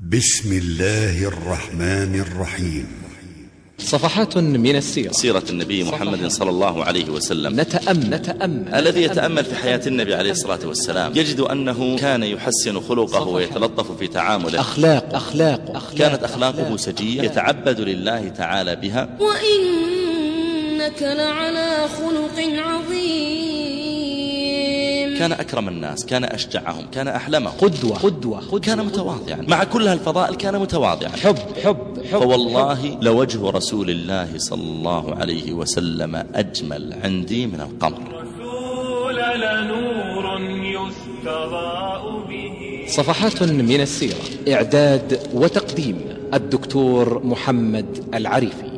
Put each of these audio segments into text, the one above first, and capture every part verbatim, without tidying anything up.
بسم الله الرحمن الرحيم. صفحات من السيرة. سيرة النبي محمد صلى الله عليه وسلم. نتأمل, نتأمل الذي يتأمل في حياة النبي عليه الصلاة والسلام يجد أنه كان يحسن خلقه ويتلطف في تعامله. أخلاق أخلاق, أخلاق كانت أخلاقه سجية يتعبد لله تعالى بها. وإنك لعلى خلق عظيم. كان أكرم الناس، كان أشجعهم، كان أحلمهم، قدوة قدوة, قدوة كان متواضعا. مع كل هالفضائل كان متواضعا. حب حب, حب فوالله حب لوجه رسول الله صلى الله عليه وسلم أجمل عندي من القمر. رسول لنور يستضاء به. صفحات من السيرة. إعداد وتقديم الدكتور محمد العريفي.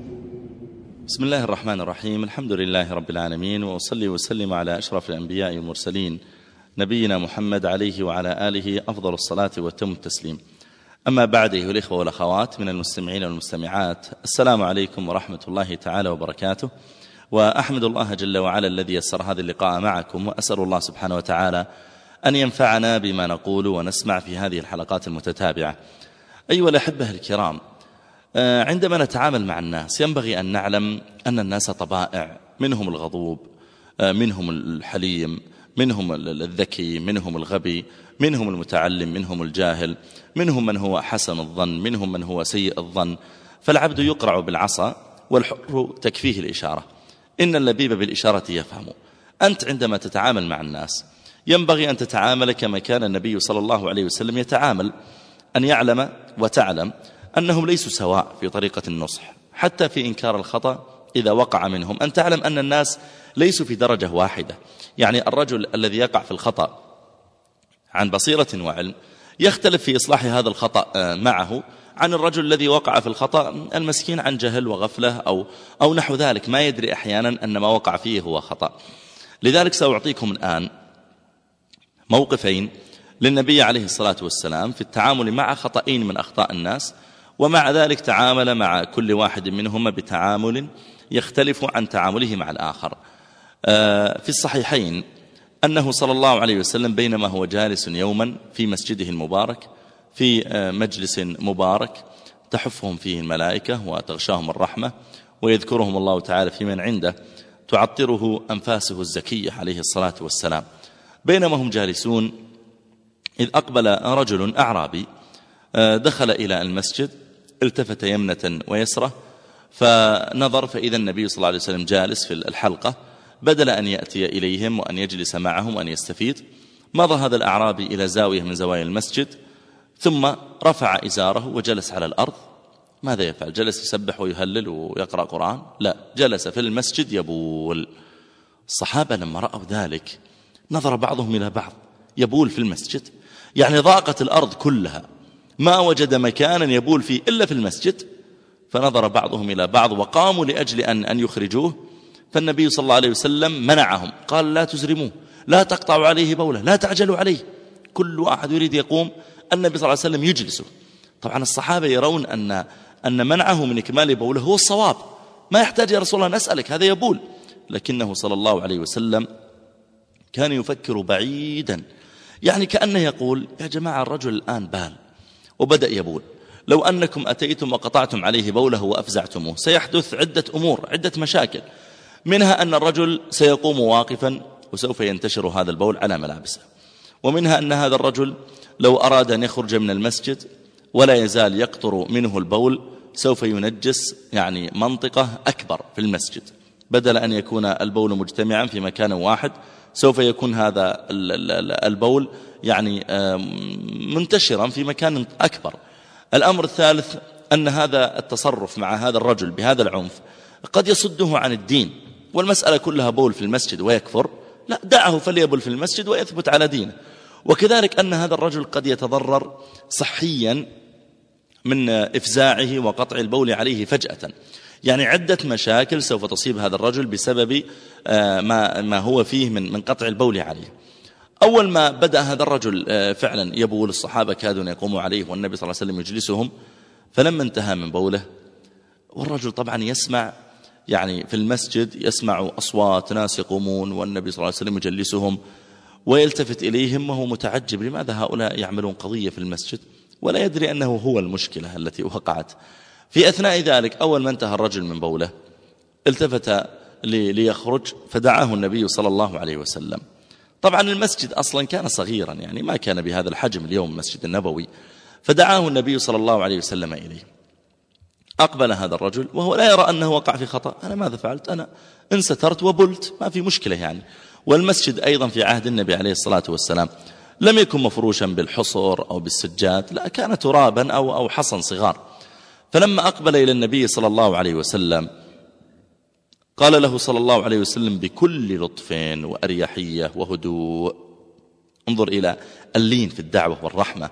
بسم الله الرحمن الرحيم. الحمد لله رب العالمين، وأصلي وسلم على أشرف الأنبياء والمرسلين نبينا محمد عليه وعلى آله أفضل الصلاة وتم التسليم. أما بعد، أيها الإخوة والأخوات من المستمعين والمستمعات، السلام عليكم ورحمة الله تعالى وبركاته. وأحمد الله جل وعلا الذي يسر هذا اللقاء معكم، وأسأل الله سبحانه وتعالى أن ينفعنا بما نقول ونسمع في هذه الحلقات المتتابعة. أيها الأحبة الكرام، عندما نتعامل مع الناس ينبغي أن نعلم أن الناس طبائع، منهم الغضوب، منهم الحليم، منهم الذكي، منهم الغبي، منهم المتعلم، منهم الجاهل، منهم من هو حسن الظن، منهم من هو سيء الظن. فالعبد يقرع بالعصا والحر تكفيه الإشارة. إن اللبيب بالإشارة يفهم. أنت عندما تتعامل مع الناس ينبغي أن تتعامل كما كان النبي صلى الله عليه وسلم يتعامل، أن يعلم وتعلم أنهم ليسوا سواء في طريقة النصح، حتى في إنكار الخطأ إذا وقع منهم. أن تعلم أن الناس ليسوا في درجة واحدة. يعني الرجل الذي يقع في الخطأ عن بصيرة وعلم يختلف في إصلاح هذا الخطأ معه عن الرجل الذي وقع في الخطأ المسكين عن جهل وغفلة أو, أو نحو ذلك، ما يدري أحيانا أن ما وقع فيه هو خطأ. لذلك سأعطيكم الآن موقفين للنبي عليه الصلاة والسلام في التعامل مع خطأين من أخطاء الناس، ومع ذلك تعامل مع كل واحد منهما بتعامل يختلف عن تعامله مع الآخر. في الصحيحين أنه صلى الله عليه وسلم بينما هو جالس يوما في مسجده المبارك في مجلس مبارك تحفهم فيه الملائكة وتغشاهم الرحمة ويذكرهم الله تعالى في من عنده تعطره أنفاسه الزكية عليه الصلاة والسلام، بينما هم جالسون إذ أقبل رجل أعرابي دخل إلى المسجد، التفت يمنة ويسرة فنظر فإذا النبي صلى الله عليه وسلم جالس في الحلقة. بدل أن يأتي إليهم وأن يجلس معهم وأن يستفيد، مضى هذا الأعرابي إلى زاوية من زوايا المسجد ثم رفع إزاره وجلس على الأرض. ماذا يفعل؟ جلس يسبح ويهلل ويقرأ قرآن؟ لا، جلس في المسجد يبول. الصحابة لما رأوا ذلك نظر بعضهم إلى بعض، يبول في المسجد؟ يعني ضاقت الأرض كلها ما وجد مكانا يبول فيه إلا في المسجد. فنظر بعضهم إلى بعض وقاموا لأجل أن, أن يخرجوه، فالنبي صلى الله عليه وسلم منعهم، قال لا تزرموه، لا تقطعوا عليه بوله، لا تعجلوا عليه. كل واحد يريد يقوم، النبي صلى الله عليه وسلم يجلسه. طبعا الصحابة يرون أن, أن منعه من إكمال بوله هو الصواب، ما يحتاج يا رسول الله نسألك، هذا يبول. لكنه صلى الله عليه وسلم كان يفكر بعيدا، يعني كأنه يقول يا جماعة الرجل الآن بال وبدأ يبول، لو أنكم أتيتم وقطعتم عليه بوله وأفزعتموه سيحدث عدة أمور، عدة مشاكل، منها أن الرجل سيقوم واقفا وسوف ينتشر هذا البول على ملابسه، ومنها أن هذا الرجل لو أراد أن يخرج من المسجد ولا يزال يقطر منه البول سوف ينجس يعني منطقة أكبر في المسجد، بدل أن يكون البول مجتمعا في مكان واحد سوف يكون هذا البول يعني منتشرا في مكان أكبر. الأمر الثالث أن هذا التصرف مع هذا الرجل بهذا العنف قد يصده عن الدين، والمسألة كلها بول في المسجد ويكفر، لا، دعه فليبول في المسجد ويثبت على دينه. وكذلك أن هذا الرجل قد يتضرر صحيا من إفزاعه وقطع البول عليه فجأة، يعني عدة مشاكل سوف تصيب هذا الرجل بسبب ما ما هو فيه من من قطع البول عليه. أول ما بدأ هذا الرجل فعلا يبول، الصحابة كادوا يقوموا عليه والنبي صلى الله عليه وسلم يجلسهم، فلما انتهى من بوله والرجل طبعا يسمع يعني في المسجد يسمع أصوات ناس يقومون والنبي صلى الله عليه وسلم يجلسهم، ويلتفت إليهم وهو متعجب لماذا هؤلاء يعملون قضية في المسجد ولا يدري أنه هو المشكلة التي وقعت. في أثناء ذلك أول ما انتهى الرجل من بوله التفت ليخرج فدعاه النبي صلى الله عليه وسلم. طبعا المسجد أصلا كان صغيرا، يعني ما كان بهذا الحجم اليوم المسجد النبوي، فدعاه النبي صلى الله عليه وسلم إليه. أقبل هذا الرجل وهو لا يرى أنه وقع في خطأ، أنا ماذا فعلت؟ أنا انسترت وبلت، ما في مشكلة يعني. والمسجد أيضا في عهد النبي عليه الصلاة والسلام لم يكن مفروشا بالحصر أو بالسجاد، لا، كان ترابا أو, أو حصن صغار. فلما أقبل إلى النبي صلى الله عليه وسلم قال له صلى الله عليه وسلم بكل لطف وأريحية وهدوء، انظر إلى اللين في الدعوة والرحمة،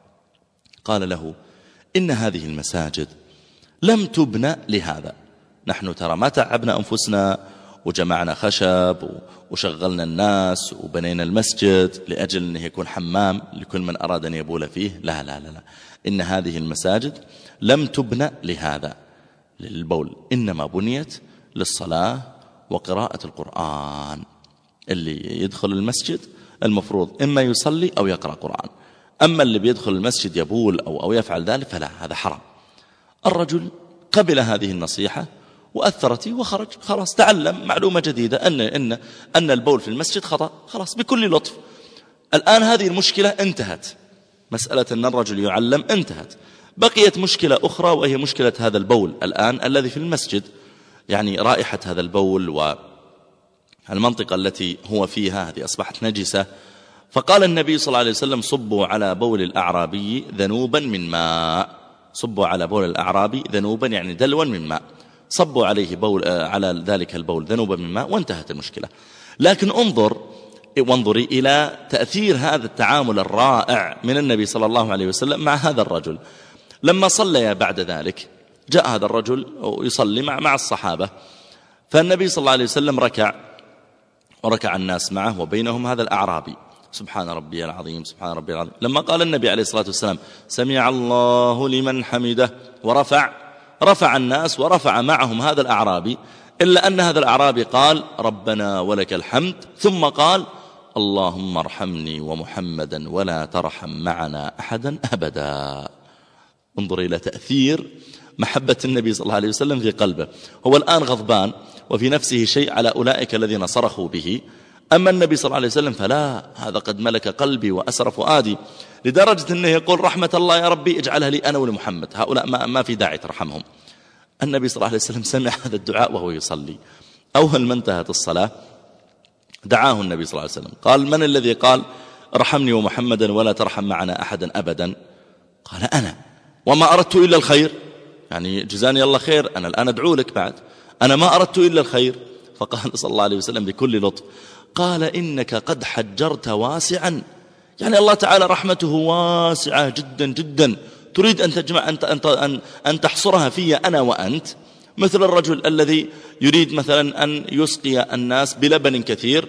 قال له: إن هذه المساجد لم تبنى لهذا، نحن ترى ما تعبنا أنفسنا وجمعنا خشب وشغلنا الناس وبنينا المسجد لأجل أنه يكون حمام لكل من أراد أن يبول فيه، لا لا لا لا، إن هذه المساجد لم تبنى لهذا للبول، إنما بنيت للصلاة وقراءة القرآن. اللي يدخل المسجد المفروض إما يصلي أو يقرأ قرآن، أما اللي بيدخل المسجد يبول أو, أو يفعل ذلك فلا، هذا حرام. الرجل قبل هذه النصيحة وأثرت وخرج، خلاص تعلم معلومة جديدة أن, إن, أن البول في المسجد خطأ، خلاص بكل لطف. الآن هذه المشكلة انتهت، مسألة أن الرجل يعلم انتهت. بقيت مشكلة أخرى وهي مشكلة هذا البول الآن الذي في المسجد، يعني رائحة هذا البول والمنطقة التي هو فيها هذه أصبحت نجسة. فقال النبي صلى الله عليه وسلم: صبوا على بول الأعرابي ذنوبا من ماء، صبوا على بول الأعرابي ذنوبا يعني دلوا من ماء، صبوا عليه بول على ذلك البول ذنوبا من ماء وانتهت المشكلة. لكن انظر وانظري إلى تأثير هذا التعامل الرائع من النبي صلى الله عليه وسلم مع هذا الرجل. لما صلى بعد ذلك جاء هذا الرجل يصلي مع مع الصحابة، فالنبي صلى الله عليه وسلم ركع وركع الناس معه وبينهم هذا الأعرابي. سبحان ربي العظيم سبحان ربي العظيم. لما قال النبي عليه الصلاة والسلام: سمع الله لمن حمده، ورفع رفع الناس ورفع معهم هذا الأعرابي، إلا أن هذا الأعرابي قال: ربنا ولك الحمد، ثم قال: اللهم ارحمني ومحمدا ولا ترحم معنا أحدا أبدا. انظر إلى تأثير محبة النبي صلى الله عليه وسلم في قلبه. هو الآن غضبان وفي نفسه شيء على أولئك الذين صرخوا به، أما النبي صلى الله عليه وسلم فلا، هذا قد ملك قلبي وأسر فؤادي، لدرجة أنه يقول: رحمة الله يا ربي اجعلها لي أنا ولمحمد، هؤلاء ما, ما في داعي ترحمهم. النبي صلى الله عليه وسلم سمع هذا الدعاء وهو يصلي. أول ما انتهت الصلاة دعاه النبي صلى الله عليه وسلم، قال: من الذي قال ارحمني ومحمدا ولا ترحم معنا أحدا أبدا؟ قال: أنا، وما أردت إلا الخير، يعني جزاني الله خير، أنا الآن أدعو لك بعد، أنا ما أردت إلا الخير. فقال صلى الله عليه وسلم بكل لطف، قال: إنك قد حجرت واسعا، يعني الله تعالى رحمته واسعة جدا جدا، تريد أن تجمع أن, أن, أن تحصرها في أنا وأنت، مثل الرجل الذي يريد مثلا أن يسقي الناس بلبن كثير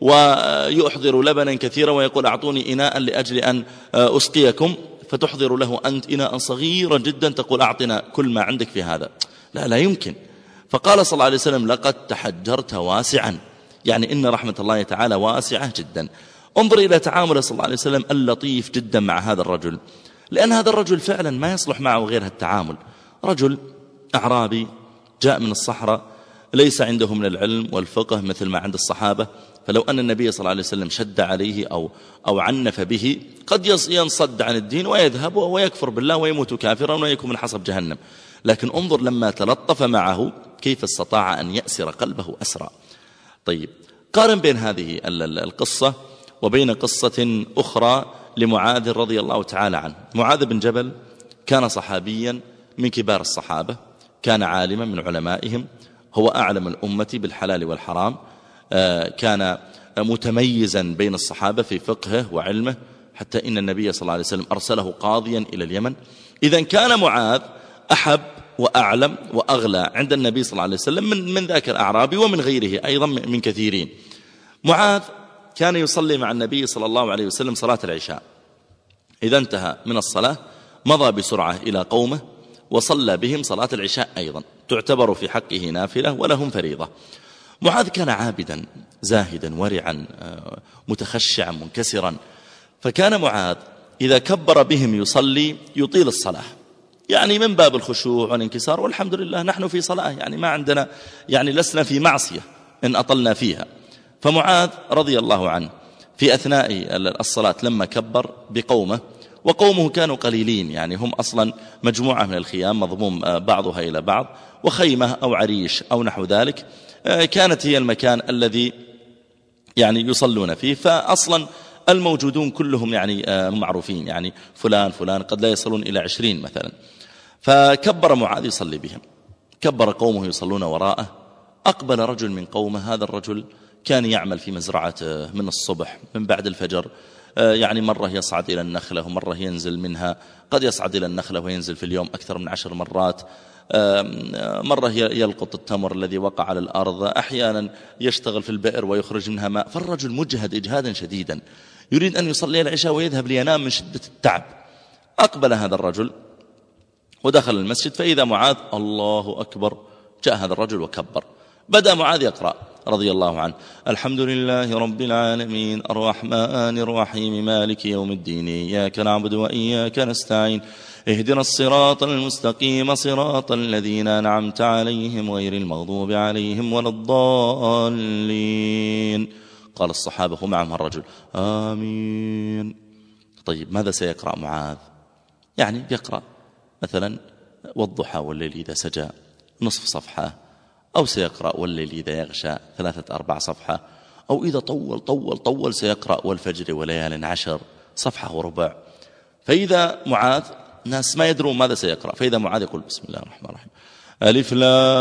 ويحضر لبنا كثيرا ويقول: أعطوني إناء لأجل أن أسقيكم، فتحضر له أنت إناء صغيرا جدا تقول: أعطنا كل ما عندك في هذا، لا لا يمكن. فقال صلى الله عليه وسلم: لقد تحجرت واسعا، يعني إن رحمة الله تعالى واسعة جدا. انظر إلى تعامل صلى الله عليه وسلم اللطيف جدا مع هذا الرجل، لأن هذا الرجل فعلا ما يصلح معه غير التعامل. رجل أعرابي جاء من الصحراء، ليس عنده من العلم والفقه مثل ما عند الصحابة، فلو أن النبي صلى الله عليه وسلم شد عليه أو, أو عنف به قد ينصد عن الدين ويذهب ويكفر بالله ويموت كافرا ويكون من حصب جهنم. لكن انظر لما تلطف معه كيف استطاع أن يأسر قلبه أسرى. طيب، قارن بين هذه القصة وبين قصة أخرى لمعاذ رضي الله تعالى عنه. معاذ بن جبل كان صحابيا من كبار الصحابة، كان عالما من علمائهم، هو أعلم الأمة بالحلال والحرام، كان متميزا بين الصحابة في فقهه وعلمه، حتى إن النبي صلى الله عليه وسلم أرسله قاضيا إلى اليمن. إذن كان معاذ أحب وأعلم وأغلى عند النبي صلى الله عليه وسلم من, من ذاك الأعرابي ومن غيره أيضا من كثيرين. معاذ كان يصلي مع النبي صلى الله عليه وسلم صلاة العشاء، إذا انتهى من الصلاة مضى بسرعة إلى قومه وصلى بهم صلاة العشاء أيضا، تعتبر في حقه نافلة ولهم فريضة. معاذ كان عابدا زاهدا ورعا متخشعا منكسرا، فكان معاذ إذا كبر بهم يصلي يطيل الصلاة، يعني من باب الخشوع والانكسار، والحمد لله نحن في صلاة، يعني ما عندنا، يعني لسنا في معصية إن أطلنا فيها. فمعاذ رضي الله عنه في أثناء الصلاة لما كبر بقومه، وقومه كانوا قليلين، يعني هم أصلا مجموعة من الخيام مضموم بعضها إلى بعض، وخيمة أو عريش أو نحو ذلك كانت هي المكان الذي يعني يصلون فيه، فأصلا الموجودون كلهم يعني معروفين، يعني فلان فلان قد لا يصلون إلى عشرين مثلا. فكبر معاذ يصلي بهم، كبر قومه يصلون وراءه. أقبل رجل من قومه، هذا الرجل كان يعمل في مزرعته من الصبح من بعد الفجر، يعني مرة يصعد إلى النخلة ومرة ينزل منها، قد يصعد إلى النخلة وينزل في اليوم أكثر من عشر مرات، مرة يلقط التمر الذي وقع على الأرض، أحيانا يشتغل في البئر ويخرج منها ماء. فالرجل مجهد إجهادا شديدا، يريد أن يصلي العشاء ويذهب لينام من شدة التعب. أقبل هذا الرجل ودخل المسجد، فإذا معاذ الله أكبر، جاء هذا الرجل وكبر. بدأ معاذ يقرأ رضي الله عنه: الحمد لله رب العالمين الرحمن الرحيم مالك يوم الدين إياك نعبد وإياك نستعين اهدنا الصراط المستقيم صراط الذين أنعمت عليهم غير المغضوب عليهم ولا الضالين. قال الصحابة معهم الرجل: آمين. طيب ماذا سيقرأ معاذ؟ يعني يقرأ مثلا والضحى والليل إذا سجى نصف صفحة، أو سيقرأ والليل إذا يغشى ثلاثة أربع صفحة، أو إذا طول طول طول سيقرأ والفجر وليال عشر صفحة وربع. فإذا معاذ، ناس ما يدرون ماذا سيقرأ، فإذا معاذ يقول: بسم الله الرحمن الرحيم ألف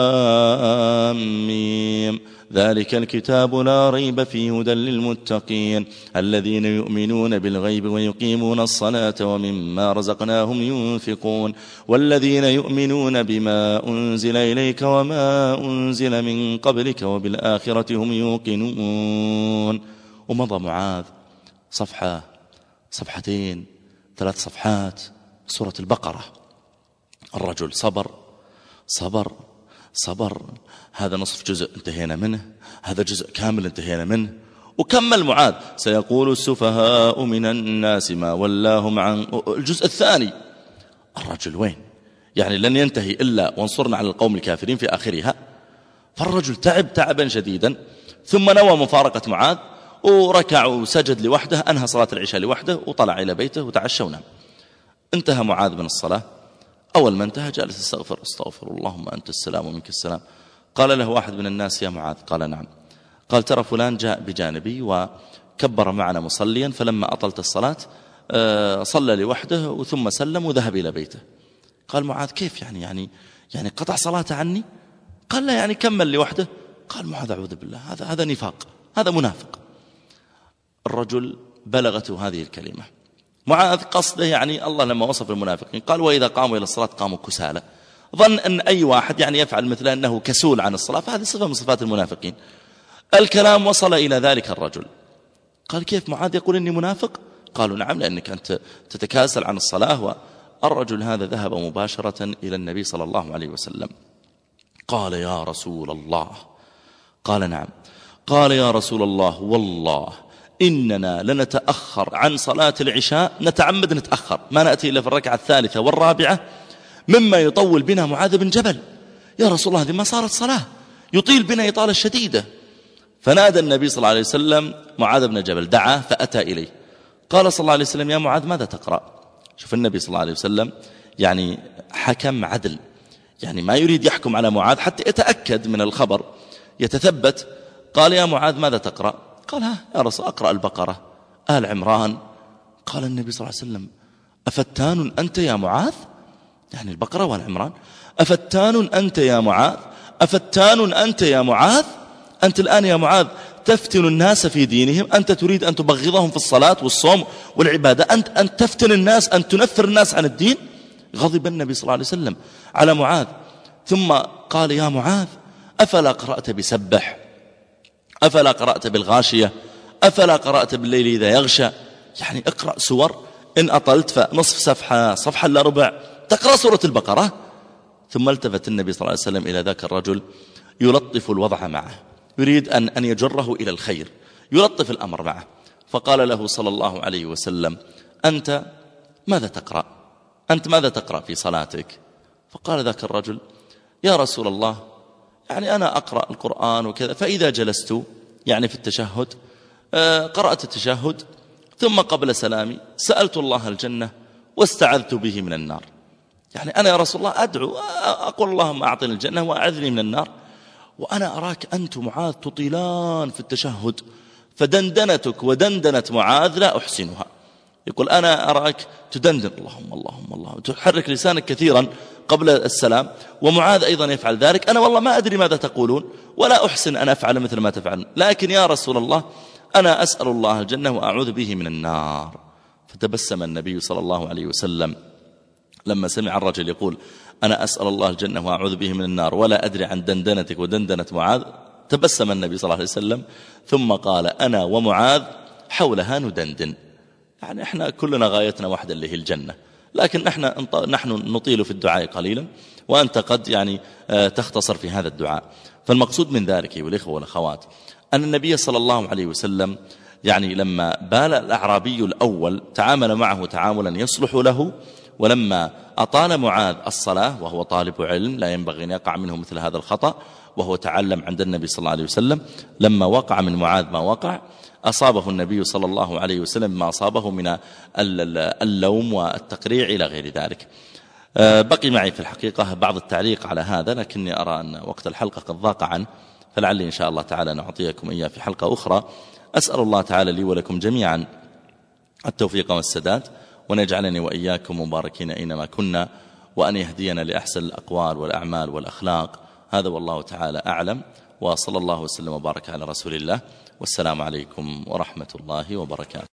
لام ميم ذلك الكتاب لا ريب فيه هدى للمتقين الذين يؤمنون بالغيب ويقيمون الصلاة ومما رزقناهم ينفقون والذين يؤمنون بما أنزل إليك وما أنزل من قبلك وبالآخرة هم يوقنون. ومضى معاذ صفحة صفحتين ثلاث صفحات سورة البقرة. الرجل صبر صبر صبر، هذا نصف جزء انتهينا منه، هذا جزء كامل انتهينا منه. وكمل معاذ: سيقول السفهاء من الناس ما ولاهم عن الجزء الثاني. الرجل وين؟ يعني لن ينتهي إلا وانصرنا على القوم الكافرين في آخرها. فالرجل تعب تعبا شديدا، ثم نوى مفارقة معاذ وركع وسجد لوحده، أنهى صلاة العشاء لوحده وطلع إلى بيته وتعشى ونام. انتهى معاذ من الصلاة، أول ما انتهى جالس استغفر استغفر اللهم أنت السلام ومنك السلام. قال له واحد من الناس: يا معاذ. قال: نعم. قال: ترى فلان جاء بجانبي وكبر معنا مصليا، فلما أطلت الصلاة صلى لوحده ثم سلم وذهب إلى بيته. قال معاذ: كيف يعني يعني يعني قطع صلاته عني؟ قال: لا، يعني كمل لوحده. قال معاذ: أعوذ بالله، هذا هذا نفاق، هذا منافق. الرجل بلغته هذه الكلمة. معاذ قصده يعني الله لما وصف المنافقين قال: وإذا قاموا إلى الصلاة قاموا كسالى. ظن أن أي واحد يعني يفعل مثل أنه كسول عن الصلاة، فهذه صفة من صفات المنافقين. الكلام وصل إلى ذلك الرجل. قال: كيف معاذ يقول إني منافق؟ قالوا: نعم، لأنك أنت تتكاسل عن الصلاة. والرجل هذا ذهب مباشرة إلى النبي صلى الله عليه وسلم. قال: يا رسول الله. قال: نعم. قال: يا رسول الله، والله إننا لنتأخر عن صلاة العشاء، نتعمد نتأخر، ما نأتي إلا في الركعة الثالثة والرابعة، مما يطول بنا معاذ بن جبل. يا رسول الله، هذه ما صارت صلاة، يطيل بنا إطالة شديدة. فنادى النبي صلى الله عليه وسلم معاذ بن جبل، دعاه فأتى إليه. قال صلى الله عليه وسلم: يا معاذ ماذا تقرأ؟ شوف النبي صلى الله عليه وسلم يعني حكم عدل، يعني ما يريد يحكم على معاذ حتى يتأكد من الخبر، يتثبت. قال: يا معاذ ماذا تقرأ؟ قال: ها يا رسول، أقرأ البقرة، آل عمران. قال النبي صلى الله عليه وسلم: أفتان أنت يا معاذ؟ يعني البقرة وآل عمران. أفتان أنت يا معاذ؟ أفتان أنت يا معاذ؟ أنت الآن يا معاذ تفتن الناس في دينهم، أنت تريد أن تبغضهم في الصلاة والصوم والعبادة، أنت أن تفتن الناس، أن تنفر الناس عن الدين. غضب النبي صلى الله عليه وسلم على معاذ، ثم قال: يا معاذ أفلا قرأت بسبح؟ أفلا قرأت بالغاشية؟ أفلا قرأت بالليل إذا يغشى؟ يعني اقرأ سور، إن أطلت فنصف صفحة صفحة إلا ربع تقرأ سورة البقرة. ثم التفت النبي صلى الله عليه وسلم إلى ذاك الرجل يلطف الوضع معه، يريد أن أن يجره إلى الخير، يلطف الأمر معه. فقال له صلى الله عليه وسلم: أنت ماذا تقرأ؟ أنت ماذا تقرأ في صلاتك؟ فقال ذاك الرجل يا رسول الله يعني أنا أقرأ القرآن وكذا، فإذا جلست يعني في التشهد قرأت التشهد ثم قبل سلامي سألت الله الجنة واستعذت به من النار. يعني أنا يا رسول الله أدعو أقول اللهم أعطني الجنة وأعذني من النار، وأنا أراك أنت معاذ تطيلان في التشهد، فدندنتك ودندنة معاذ لا أحسنها. يقول أنا أراك تدندن اللهم اللهم الله، تحرك لسانك كثيرا قبل السلام، ومعاذ أيضا يفعل ذلك. أنا والله ما أدري ماذا تقولون ولا أحسن أن أفعل مثل ما تفعل، لكن يا رسول الله أنا أسأل الله الجنة وأعوذ به من النار. فتبسم النبي صلى الله عليه وسلم لما سمع الرجل يقول أنا أسأل الله الجنة وأعوذ به من النار ولا أدري عن دندنتك ودندنة معاذ. تبسم النبي صلى الله عليه وسلم ثم قال أنا ومعاذ حولها ندندن. يعني احنا كلنا غايتنا واحدة اللي هي الجنة، لكن احنا نحن نطيل في الدعاء قليلا وأنت قد يعني تختصر في هذا الدعاء. فالمقصود من ذلك أيها الإخوة والأخوات أن النبي صلى الله عليه وسلم يعني لما بال الأعرابي الأول تعامل معه تعاملا يصلح له، ولما أطال معاذ الصلاة وهو طالب علم لا ينبغي أن يقع منه مثل هذا الخطأ، وهو تعلم عند النبي صلى الله عليه وسلم، لما وقع من معاذ ما وقع أصابه النبي صلى الله عليه وسلم ما أصابه من اللوم والتقريع إلى غير ذلك. بقي معي في الحقيقة بعض التعليق على هذا، لكني أرى أن وقت الحلقة قد ضاق عنه، فلعلي إن شاء الله تعالى نعطيكم إياه في حلقة أخرى. أسأل الله تعالى لي ولكم جميعا التوفيق والسداد، وأن يجعلني وإياكم مباركين أينما كنا، وأن يهدينا لأحسن الأقوال والأعمال والأخلاق. هذا والله تعالى أعلم، وصلى الله وسلم وبارك على رسول الله، والسلام عليكم ورحمة الله وبركاته.